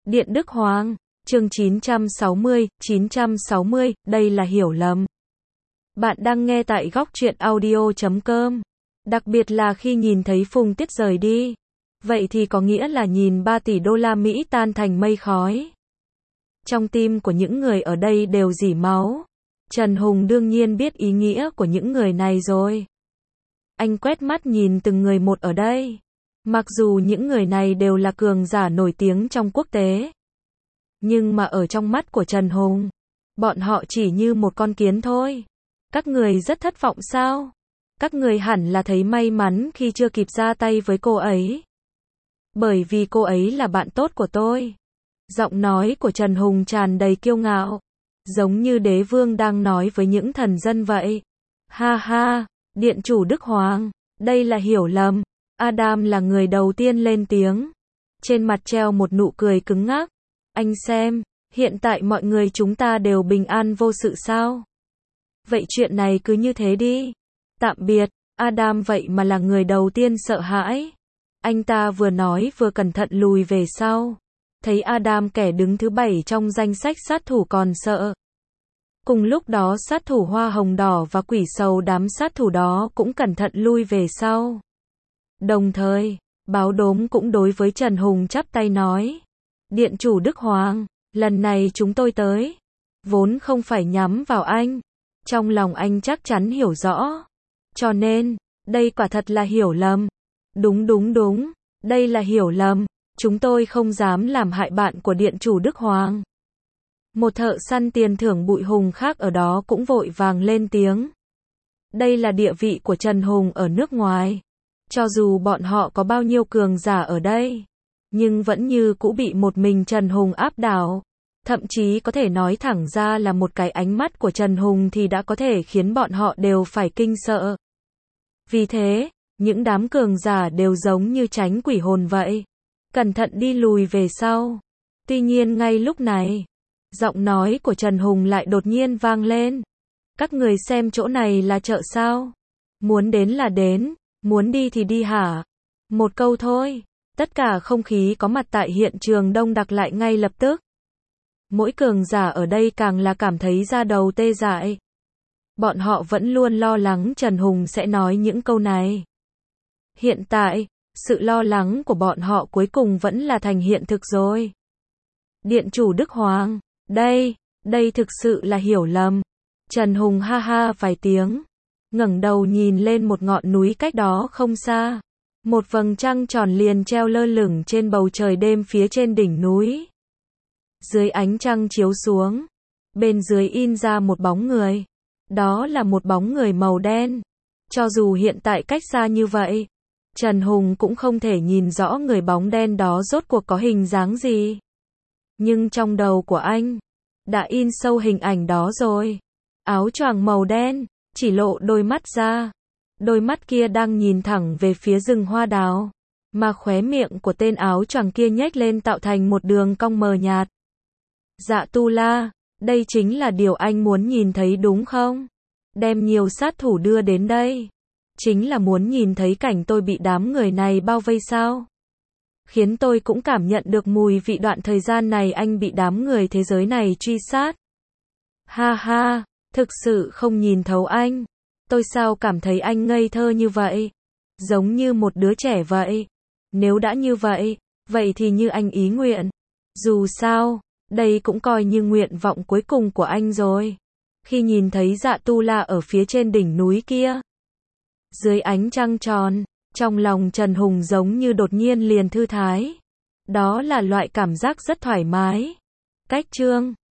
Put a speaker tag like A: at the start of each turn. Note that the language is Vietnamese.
A: Điện Đức Hoàng, chương 960, đây là hiểu lầm. Bạn đang nghe tại góc truyện audio.com. Đặc biệt là khi nhìn thấy Phùng Tiết rời đi. Vậy thì có nghĩa là nhìn 3 tỷ đô la Mỹ tan thành mây khói. Trong tim của những người ở đây đều rỉ máu. Trần Hùng đương nhiên biết ý nghĩa của những người này rồi. Anh quét mắt nhìn từng người một ở đây. Mặc dù những người này đều là cường giả nổi tiếng trong quốc tế. Nhưng mà ở trong mắt của Trần Hùng, bọn họ chỉ như một con kiến thôi. Các người rất thất vọng sao? Các người hẳn là thấy may mắn khi chưa kịp ra tay với cô ấy. Bởi vì cô ấy là bạn tốt của tôi. Giọng nói của Trần Hùng tràn đầy kiêu ngạo. Giống như đế vương đang nói với những thần dân vậy. Ha ha, Điện chủ Đức Hoàng, đây là hiểu lầm. Adam là người đầu tiên lên tiếng. Trên mặt treo một nụ cười cứng ngắc. Anh xem, hiện tại mọi người chúng ta đều bình an vô sự sao? Vậy chuyện này cứ như thế đi. Tạm biệt, Adam vậy mà là người đầu tiên sợ hãi. Anh ta vừa nói vừa cẩn thận lùi về sau. Thấy Adam kẻ đứng thứ 7 trong danh sách sát thủ còn sợ. Cùng lúc đó sát thủ hoa hồng đỏ và quỷ sầu đám sát thủ đó cũng cẩn thận lui về sau. Đồng thời, báo đốm cũng đối với Trần Hùng chắp tay nói. Điện chủ Đức Hoàng, lần này chúng tôi tới. Vốn không phải nhắm vào anh. Trong lòng anh chắc chắn hiểu rõ. Cho nên, đây quả thật là hiểu lầm. Đúng, đây là hiểu lầm. Chúng tôi không dám làm hại bạn của Điện chủ Đức Hoàng. Một thợ săn tiền thưởng Bụi Hùng khác ở đó cũng vội vàng lên tiếng. Đây là địa vị của Trần Hùng ở nước ngoài. Cho dù bọn họ có bao nhiêu cường giả ở đây, nhưng vẫn như cũ bị một mình Trần Hùng áp đảo. Thậm chí có thể nói thẳng ra là một cái ánh mắt của Trần Hùng thì đã có thể khiến bọn họ đều phải kinh sợ. Vì thế, những đám cường giả đều giống như tránh quỷ hồn vậy. Cẩn thận đi lùi về sau. Tuy nhiên ngay lúc này, giọng nói của Trần Hùng lại đột nhiên vang lên. Các người xem chỗ này là chợ sao? Muốn đến là đến, muốn đi thì đi hả? Một câu thôi. Tất cả không khí có mặt tại hiện trường đông đặc lại ngay lập tức. Mỗi cường giả ở đây càng là cảm thấy da đầu tê dại. Bọn họ vẫn luôn lo lắng Trần Hùng sẽ nói những câu này. Hiện tại, sự lo lắng của bọn họ cuối cùng vẫn là thành hiện thực rồi. Điện chủ Đức Hoàng, đây thực sự là hiểu lầm. Trần Hùng ha ha vài tiếng, ngẩng đầu nhìn lên một ngọn núi cách đó không xa. Một vầng trăng tròn liền treo lơ lửng trên bầu trời đêm phía trên đỉnh núi. Dưới ánh trăng chiếu xuống, bên dưới in ra một bóng người. Đó là một bóng người màu đen. Cho dù hiện tại cách xa như vậy, Trần Hùng cũng không thể nhìn rõ người bóng đen đó rốt cuộc có hình dáng gì. Nhưng trong đầu của anh, đã in sâu hình ảnh đó rồi. Áo choàng màu đen, chỉ lộ đôi mắt ra. Đôi mắt kia đang nhìn thẳng về phía rừng hoa đào. Mà khóe miệng của tên áo choàng kia nhếch lên tạo thành một đường cong mờ nhạt. Dạ Tu La, đây chính là điều anh muốn nhìn thấy đúng không? Đem nhiều sát thủ đưa đến đây. Chính là muốn nhìn thấy cảnh tôi bị đám người này bao vây sao? Khiến tôi cũng cảm nhận được mùi vị đoạn thời gian này anh bị đám người thế giới này truy sát. Ha ha, thực sự không nhìn thấu anh. Tôi sao cảm thấy anh ngây thơ như vậy? Giống như một đứa trẻ vậy. Nếu đã như vậy, vậy thì như anh ý nguyện. Dù sao, đây cũng coi như nguyện vọng cuối cùng của anh rồi. Khi nhìn thấy Dạ Tu La ở phía trên đỉnh núi kia, dưới ánh trăng tròn, trong lòng Trần Hùng giống như đột nhiên liền thư thái. Đó là loại cảm giác rất thoải mái. Cách chương